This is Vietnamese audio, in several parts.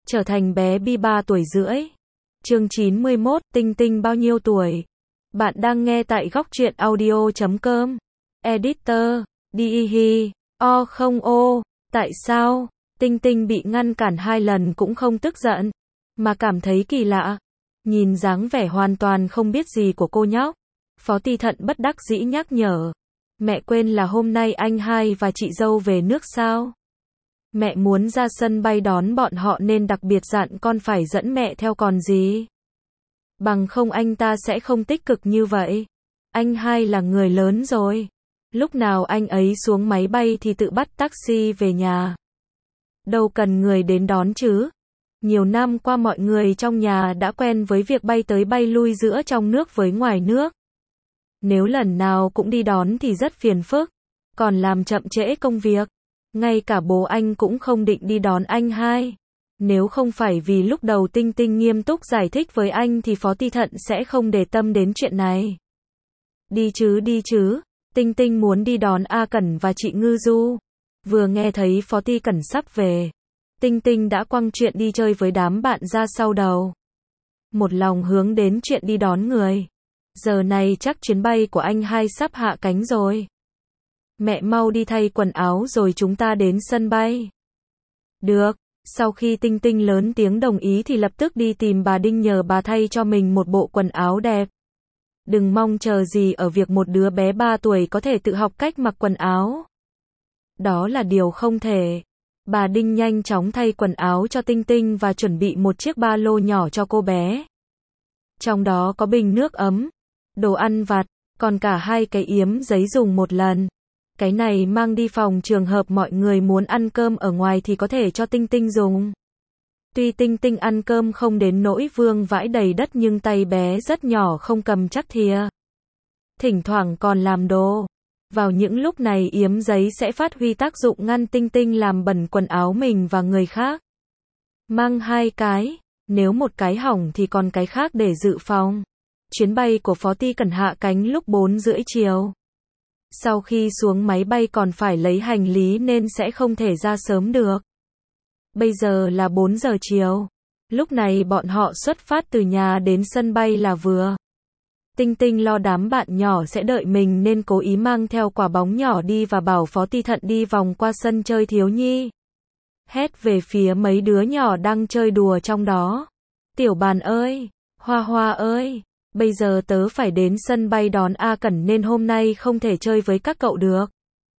trở thành bé Bi 3 tuổi rưỡi. Chương 91, Tinh Tinh bao nhiêu tuổi? Bạn đang nghe tại góc truyện audio.com. Editor, Dihi, không ô. Tại sao? Tinh Tinh bị ngăn cản 2 lần cũng không tức giận, mà cảm thấy kỳ lạ. Nhìn dáng vẻ hoàn toàn không biết gì của cô nhóc, Phó Ti Thận bất đắc dĩ nhắc nhở. Mẹ quên là hôm nay anh hai và chị dâu về nước sao? Mẹ muốn ra sân bay đón bọn họ nên đặc biệt dặn con phải dẫn mẹ theo còn gì. Bằng không anh ta sẽ không tích cực như vậy. Anh hai là người lớn rồi. Lúc nào anh ấy xuống máy bay thì tự bắt taxi về nhà. Đâu cần người đến đón chứ. Nhiều năm qua mọi người trong nhà đã quen với việc bay tới bay lui giữa trong nước với ngoài nước. Nếu lần nào cũng đi đón thì rất phiền phức, còn làm chậm trễ công việc. Ngay cả bố anh cũng không định đi đón anh hai. Nếu không phải vì lúc đầu Tinh Tinh nghiêm túc giải thích với anh thì Phó Ti Thận sẽ không để tâm đến chuyện này. Đi chứ, Tinh Tinh muốn đi đón A Cẩn và chị Ngư Du. Vừa nghe thấy Phó Ti Cẩn sắp về, Tinh Tinh đã quăng chuyện đi chơi với đám bạn ra sau đầu. Một lòng hướng đến chuyện đi đón người. Giờ này chắc chuyến bay của anh hai sắp hạ cánh rồi. Mẹ mau đi thay quần áo rồi chúng ta đến sân bay. Được. Sau khi Tinh Tinh lớn tiếng đồng ý thì lập tức đi tìm bà Đinh nhờ bà thay cho mình một bộ quần áo đẹp. Đừng mong chờ gì ở việc một đứa bé 3 tuổi có thể tự học cách mặc quần áo. Đó là điều không thể. Bà Đinh nhanh chóng thay quần áo cho Tinh Tinh và chuẩn bị một chiếc ba lô nhỏ cho cô bé. Trong đó có bình nước ấm, đồ ăn vặt, còn cả 2 cái yếm giấy dùng một lần. Cái này mang đi phòng trường hợp mọi người muốn ăn cơm ở ngoài thì có thể cho Tinh Tinh dùng. Tuy Tinh Tinh ăn cơm không đến nỗi vương vãi đầy đất nhưng tay bé rất nhỏ không cầm chắc thìa. Thỉnh thoảng còn làm đồ. Vào những lúc này yếm giấy sẽ phát huy tác dụng ngăn Tinh Tinh làm bẩn quần áo mình và người khác. Mang 2 cái, nếu một cái hỏng thì còn cái khác để dự phòng. Chuyến bay của Phó Ti Cẩn hạ cánh lúc 4 rưỡi chiều. Sau khi xuống máy bay còn phải lấy hành lý nên sẽ không thể ra sớm được. Bây giờ là 4 giờ chiều. Lúc này bọn họ xuất phát từ nhà đến sân bay là vừa. Tinh Tinh lo đám bạn nhỏ sẽ đợi mình nên cố ý mang theo quả bóng nhỏ đi và bảo Phó Ti Thận đi vòng qua sân chơi thiếu nhi. Hét về phía mấy đứa nhỏ đang chơi đùa trong đó. Tiểu Bàn ơi, Hoa Hoa ơi, bây giờ tớ phải đến sân bay đón A Cẩn nên hôm nay không thể chơi với các cậu được.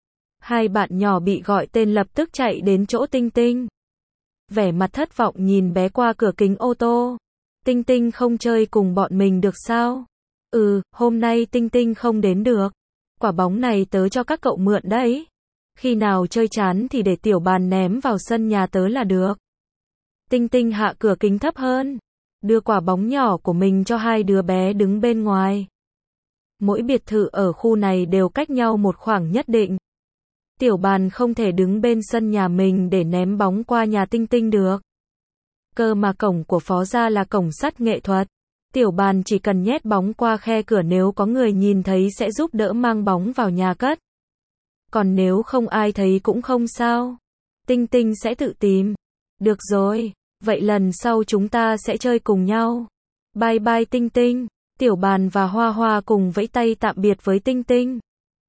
2 bạn nhỏ bị gọi tên lập tức chạy đến chỗ Tinh Tinh. Vẻ mặt thất vọng nhìn bé qua cửa kính ô tô. Tinh Tinh không chơi cùng bọn mình được sao? Hôm nay Tinh Tinh không đến được. Quả bóng này tớ cho các cậu mượn đấy. Khi nào chơi chán thì để Tiểu Bàn ném vào sân nhà tớ là được. Tinh Tinh hạ cửa kính thấp hơn, đưa quả bóng nhỏ của mình cho 2 đứa bé đứng bên ngoài. Mỗi biệt thự ở khu này đều cách nhau một khoảng nhất định. Tiểu Bàn không thể đứng bên sân nhà mình để ném bóng qua nhà Tinh Tinh được. Cơ mà cổng của Phó gia là cổng sắt nghệ thuật. Tiểu Bàn chỉ cần nhét bóng qua khe cửa nếu có người nhìn thấy sẽ giúp đỡ mang bóng vào nhà cất. Còn nếu không ai thấy cũng không sao. Tinh Tinh sẽ tự tìm. Được rồi, vậy lần sau chúng ta sẽ chơi cùng nhau. Bye bye Tinh Tinh. Tiểu Bàn và Hoa Hoa cùng vẫy tay tạm biệt với Tinh Tinh.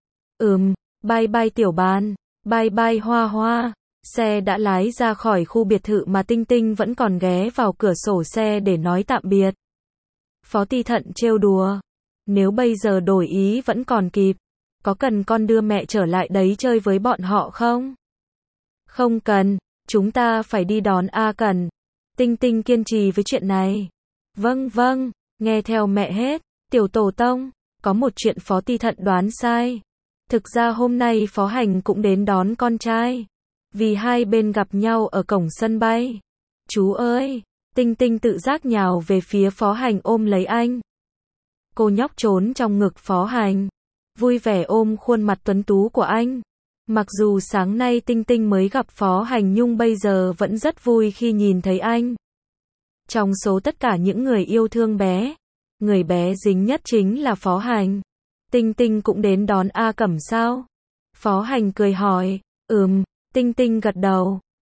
Bye bye Tiểu Bàn. Bye bye Hoa Hoa. Xe đã lái ra khỏi khu biệt thự mà Tinh Tinh vẫn còn ghé vào cửa sổ xe để nói tạm biệt. Phó Ti Thận trêu đùa. Nếu bây giờ đổi ý vẫn còn kịp. Có cần con đưa mẹ trở lại đấy chơi với bọn họ không? Không cần, chúng ta phải đi đón A Cẩn. Tinh Tinh kiên trì với chuyện này. Vâng, nghe theo mẹ hết. Tiểu Tổ Tông, có một chuyện Phó Ti Thận đoán sai. Thực ra hôm nay Phó Hành cũng đến đón con trai. Vì hai bên gặp nhau ở cổng sân bay. Chú ơi, Tinh Tinh tự giác nhào về phía Phó Hành ôm lấy anh. Cô nhóc trốn trong ngực Phó Hành, vui vẻ ôm khuôn mặt tuấn tú của anh. Mặc dù sáng nay Tinh Tinh mới gặp Phó Hành nhưng bây giờ vẫn rất vui khi nhìn thấy anh. Trong số tất cả những người yêu thương bé, người bé dính nhất chính là Phó Hành. Tinh Tinh cũng đến đón A Cẩm sao? Phó Hành cười hỏi. Tinh Tinh gật đầu.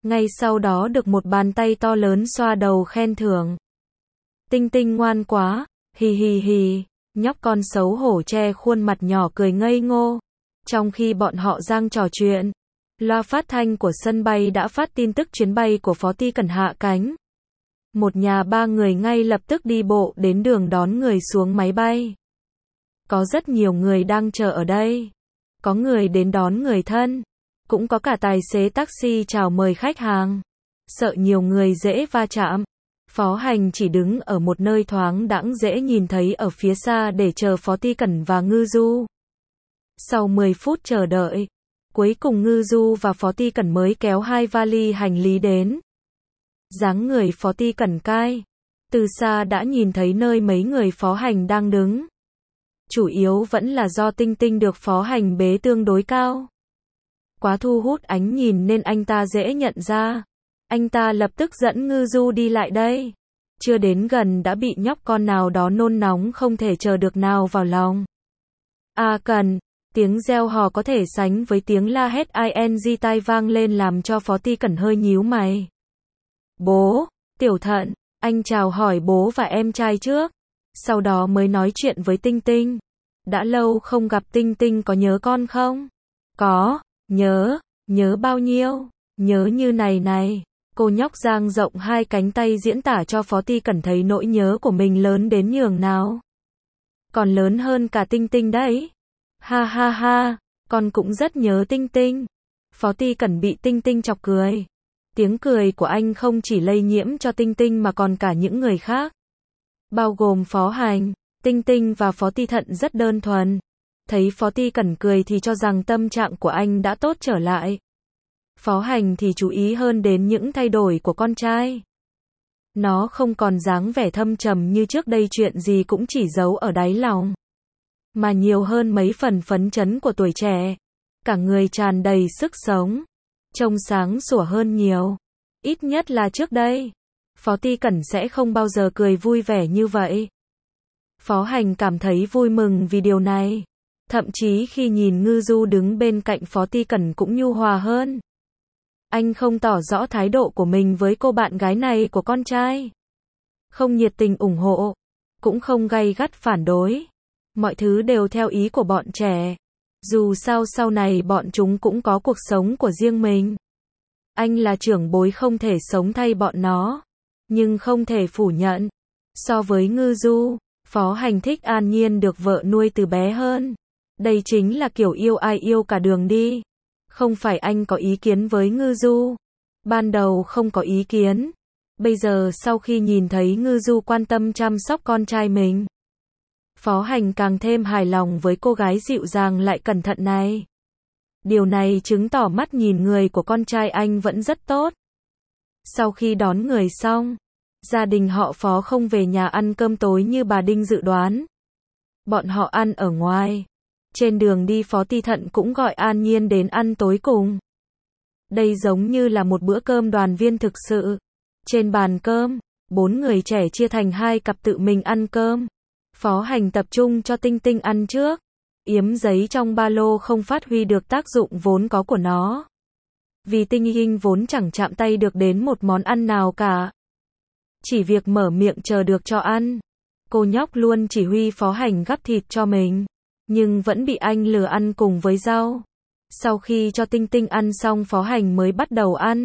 Ngay sau đó được một bàn tay to lớn xoa đầu khen thưởng. Tinh Tinh ngoan quá, hì hì hì, nhóc con xấu hổ che khuôn mặt nhỏ cười ngây ngô. Trong khi bọn họ đang trò chuyện, loa phát thanh của sân bay đã phát tin tức chuyến bay của Phó Ti Cẩn hạ cánh. Một nhà ba người ngay lập tức đi bộ đến đường đón người xuống máy bay. Có rất nhiều người đang chờ ở đây. Có người đến đón người thân. Cũng có cả tài xế taxi chào mời khách hàng. Sợ nhiều người dễ va chạm, Phó Hành chỉ đứng ở một nơi thoáng đãng dễ nhìn thấy ở phía xa để chờ Phó Ti Cẩn và Ngư Du. Sau 10 phút chờ đợi, cuối cùng Ngư Du và Phó Ti Cẩn mới kéo hai vali hành lý đến. Dáng người Phó Ti Cẩn cai, từ xa đã nhìn thấy nơi mấy người Phó Hành đang đứng. Chủ yếu vẫn là do Tinh Tinh được Phó Hành bế tương đối cao. Quá thu hút ánh nhìn nên anh ta dễ nhận ra. Anh ta lập tức dẫn Ngư Du đi lại đây. Chưa đến gần đã bị nhóc con nào đó nôn nóng không thể chờ được nào vào lòng. A Cần, tiếng reo hò có thể sánh với tiếng la hét ing tai vang lên làm cho Phó Ti Cẩn hơi nhíu mày. Bố, Tiểu Thận, anh chào hỏi bố và em trai trước. Sau đó mới nói chuyện với Tinh Tinh. Đã lâu không gặp Tinh Tinh có nhớ con không? Có, nhớ bao nhiêu? Nhớ như này này. Cô nhóc dang rộng hai cánh tay diễn tả cho Phó Ti Cẩn thấy nỗi nhớ của mình lớn đến nhường nào. Còn lớn hơn cả Tinh Tinh đấy. Ha ha ha, con cũng rất nhớ Tinh Tinh. Phó Ti Cẩn bị Tinh Tinh chọc cười. Tiếng cười của anh không chỉ lây nhiễm cho Tinh Tinh mà còn cả những người khác. Bao gồm Phó Hành, Tinh Tinh và Phó Ti Thận rất đơn thuần. Thấy Phó Ti Cẩn cười thì cho rằng tâm trạng của anh đã tốt trở lại. Phó Hành thì chú ý hơn đến những thay đổi của con trai. Nó không còn dáng vẻ thâm trầm như trước đây, chuyện gì cũng chỉ giấu ở đáy lòng. Mà nhiều hơn mấy phần phấn chấn của tuổi trẻ. Cả người tràn đầy sức sống. Trông sáng sủa hơn nhiều. Ít nhất là trước đây. Phó Ti Cẩn sẽ không bao giờ cười vui vẻ như vậy. Phó Hành cảm thấy vui mừng vì điều này. Thậm chí khi nhìn Ngư Du đứng bên cạnh Phó Ti Cẩn cũng nhu hòa hơn. Anh không tỏ rõ thái độ của mình với cô bạn gái này của con trai. Không nhiệt tình ủng hộ. Cũng không gay gắt phản đối. Mọi thứ đều theo ý của bọn trẻ. Dù sao sau này bọn chúng cũng có cuộc sống của riêng mình. Anh là trưởng bối không thể sống thay bọn nó. Nhưng không thể phủ nhận. So với Ngư Du, Phó Hành thích An Nhiên được vợ nuôi từ bé hơn. Đây chính là kiểu yêu ai yêu cả đường đi. Không phải anh có ý kiến với Ngư Du. Ban đầu không có ý kiến. Bây giờ sau khi nhìn thấy Ngư Du quan tâm chăm sóc con trai mình, Phó Hành càng thêm hài lòng với cô gái dịu dàng lại cẩn thận này. Điều này chứng tỏ mắt nhìn người của con trai anh vẫn rất tốt. Sau khi đón người xong, gia đình họ Phó không về nhà ăn cơm tối như bà Đinh dự đoán. Bọn họ ăn ở ngoài. Trên đường đi Phó Ti Thận cũng gọi An Nhiên đến ăn tối cùng. Đây giống như là một bữa cơm đoàn viên thực sự. Trên bàn cơm, 4 người trẻ chia thành 2 cặp tự mình ăn cơm. Phó Hành tập trung cho Tinh Tinh ăn trước. Yếm giấy trong ba lô không phát huy được tác dụng vốn có của nó. Vì Tinh Tinh vốn chẳng chạm tay được đến một món ăn nào cả. Chỉ việc mở miệng chờ được cho ăn. Cô nhóc luôn chỉ huy Phó Hành gắp thịt cho mình. Nhưng vẫn bị anh lừa ăn cùng với rau. Sau khi cho Tinh Tinh ăn xong Phó Hành mới bắt đầu ăn.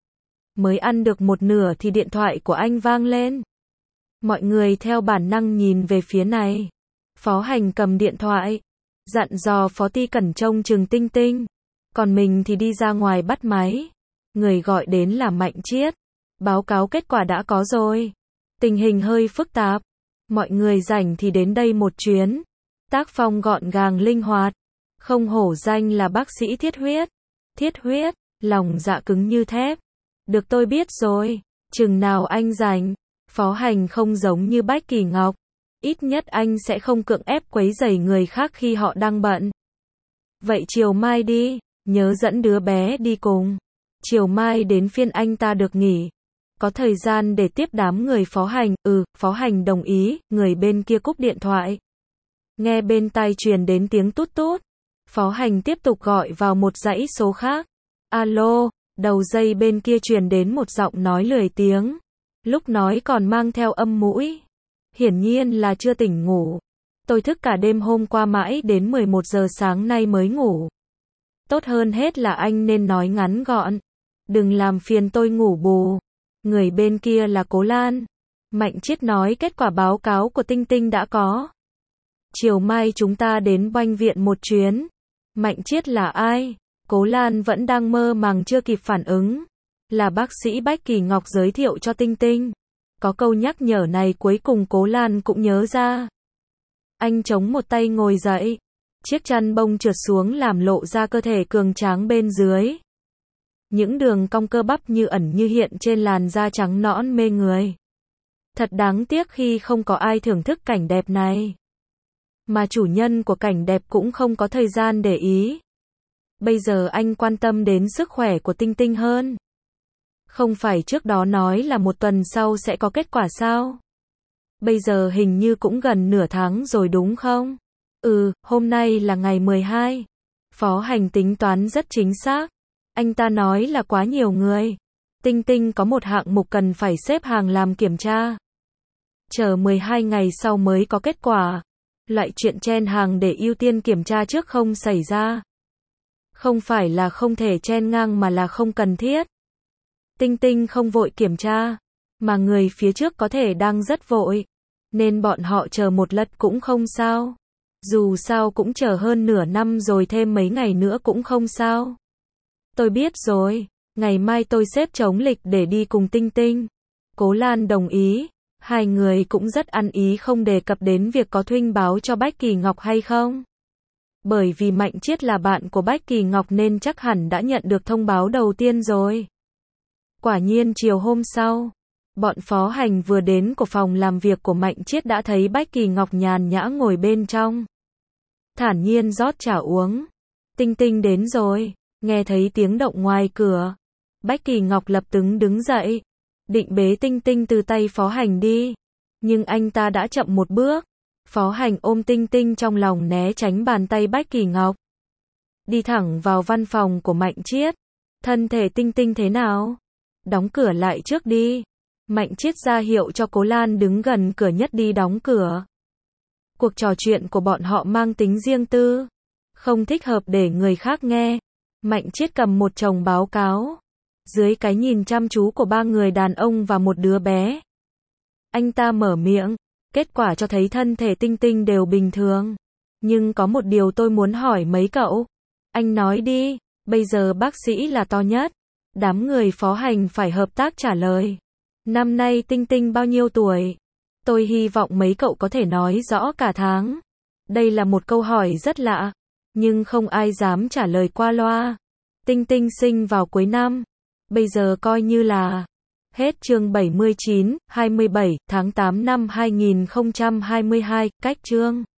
Mới ăn được một nửa thì điện thoại của anh vang lên. Mọi người theo bản năng nhìn về phía này. Phó Hành cầm điện thoại, dặn dò Phó Ti Cẩn trông chừng Tinh Tinh. Còn mình thì đi ra ngoài bắt máy. Người gọi đến là Mạnh Chiết. Báo cáo kết quả đã có rồi. Tình hình hơi phức tạp. Mọi người rảnh thì đến đây một chuyến. Tác phong gọn gàng linh hoạt. Không hổ danh là bác sĩ thiết huyết. Thiết huyết, lòng dạ cứng như thép. Được tôi biết rồi. Chừng nào anh rảnh. Phó Hành không giống như Bách Kỳ Ngọc. Ít nhất anh sẽ không cưỡng ép quấy rầy người khác khi họ đang bận. Vậy chiều mai đi. Nhớ dẫn đứa bé đi cùng. Chiều mai đến phiên anh ta được nghỉ. Có thời gian để tiếp đám người Phó Hành. Phó Hành đồng ý. Người bên kia cúp điện thoại. Nghe bên tai truyền đến tiếng tút tút. Phó Hành tiếp tục gọi vào một dãy số khác. Alo, Đầu dây bên kia truyền đến một giọng nói lười tiếng. Lúc nói còn mang theo âm mũi. Hiển nhiên là chưa tỉnh ngủ. Tôi thức cả đêm hôm qua mãi đến 11 giờ sáng nay mới ngủ. Tốt hơn hết là anh nên nói ngắn gọn. Đừng làm phiền tôi ngủ bù. Người bên kia là Cố Lan. Mạnh Chiết nói kết quả báo cáo của Tinh Tinh đã có. Chiều mai chúng ta đến bệnh viện một chuyến. Mạnh Chiết là ai? Cố Lan vẫn đang mơ màng chưa kịp phản ứng. Là bác sĩ Bách Kỳ Ngọc giới thiệu cho Tinh Tinh. Có câu nhắc nhở này cuối cùng Cố Lan cũng nhớ ra. Anh chống một tay ngồi dậy. Chiếc chăn bông trượt xuống làm lộ ra cơ thể cường tráng bên dưới. Những đường cong cơ bắp như ẩn như hiện trên làn da trắng nõn mê người. Thật đáng tiếc khi không có ai thưởng thức cảnh đẹp này. Mà chủ nhân của cảnh đẹp cũng không có thời gian để ý. Bây giờ anh quan tâm đến sức khỏe của Tinh Tinh hơn. Không phải trước đó nói là một tuần sau sẽ có kết quả sao? Bây giờ hình như cũng gần nửa tháng rồi đúng không? Hôm nay là ngày 12. Phó Hành tính toán rất chính xác. Anh ta nói là quá nhiều người. Tinh Tinh có một hạng mục cần phải xếp hàng làm kiểm tra. Chờ 12 ngày sau mới có kết quả. Loại chuyện chen hàng để ưu tiên kiểm tra trước không xảy ra. Không phải là không thể chen ngang mà là không cần thiết. Tinh Tinh không vội kiểm tra, mà người phía trước có thể đang rất vội. Nên bọn họ chờ một lát cũng không sao. Dù sao cũng chờ hơn nửa năm rồi thêm mấy ngày nữa cũng không sao. Tôi biết rồi, ngày mai tôi xếp trống lịch để đi cùng Tinh Tinh. Cố Lan đồng ý, hai người cũng rất ăn ý không đề cập đến việc có thuynh báo cho Bách Kỳ Ngọc hay không. Bởi vì Mạnh Chiết là bạn của Bách Kỳ Ngọc nên chắc hẳn đã nhận được thông báo đầu tiên rồi. Quả nhiên chiều hôm sau, bọn Phó Hành vừa đến của phòng làm việc của Mạnh Chiết đã thấy Bách Kỳ Ngọc nhàn nhã ngồi bên trong. Thản nhiên rót trà uống. Tinh Tinh đến rồi, nghe thấy tiếng động ngoài cửa. Bách Kỳ Ngọc lập tức đứng dậy, định bế Tinh Tinh từ tay Phó Hành đi. Nhưng anh ta đã chậm một bước. Phó Hành ôm Tinh Tinh trong lòng né tránh bàn tay Bách Kỳ Ngọc. Đi thẳng vào văn phòng của Mạnh Chiết. Thân thể Tinh Tinh thế nào? Đóng cửa lại trước đi. Mạnh Chiết ra hiệu cho Cố Lan đứng gần cửa nhất đi đóng cửa. Cuộc trò chuyện của bọn họ mang tính riêng tư. Không thích hợp để người khác nghe. Mạnh Chiết cầm một chồng báo cáo. Dưới cái nhìn chăm chú của ba người đàn ông và một đứa bé. Anh ta mở miệng. Kết quả cho thấy thân thể Tinh Tinh đều bình thường. Nhưng có một điều tôi muốn hỏi mấy cậu. Anh nói đi, bây giờ bác sĩ là to nhất. Đám người Phó Hành phải hợp tác trả lời. Năm nay Tinh Tinh bao nhiêu tuổi? Tôi hy vọng mấy cậu có thể nói rõ cả tháng. Đây là một câu hỏi rất lạ, nhưng không ai dám trả lời qua loa. Tinh Tinh sinh vào cuối năm. Bây giờ coi như là hết chương 79, 27, tháng 8 năm 2022, cách chương